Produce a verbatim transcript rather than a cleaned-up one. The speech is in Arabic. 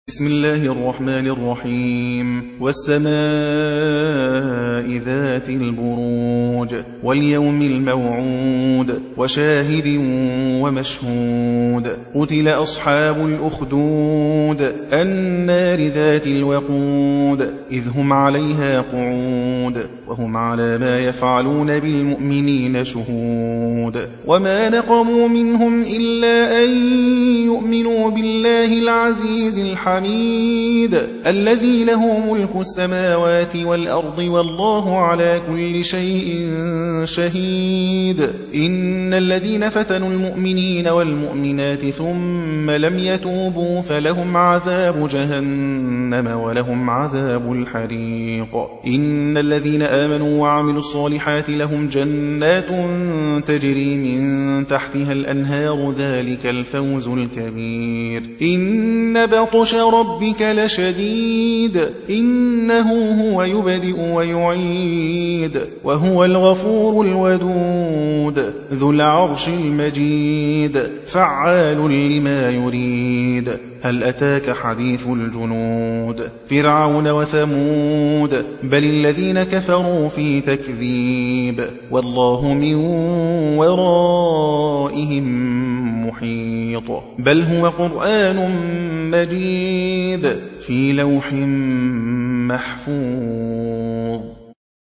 بسم الله الرحمن الرحيم والسماء ذات البروج واليوم الموعود وشاهد ومشهود قتل أصحاب الأخدود النار ذات الوقود إذ هم عليها قعود وهم على ما يفعلون بالمؤمنين شهود وما نقموا منهم إلا أن يؤمنوا بالله العزيز الحميد حميد الذي له ملك السماوات والأرض والله على كل شيء شهيد إن الذين فتنوا المؤمنين والمؤمنات ثم لم يتوبوا فلهم عذاب جهنم ولهم عذاب الحريق إن الذين آمنوا وعملوا الصالحات لهم جنات تجري من تحتها الأنهار ذلك الفوز الكبير إن بطش ربك لشديد إنه هو يبدئ ويعيد وهو الغفور الودود ذو العرش المجيد فعال لما يريد هل أتاك حديث الجنود فرعون وثمود بل الذين كفروا في تكذيب والله من ورائهم محيط بل هو قرآن مجيد في لوح محفوظ.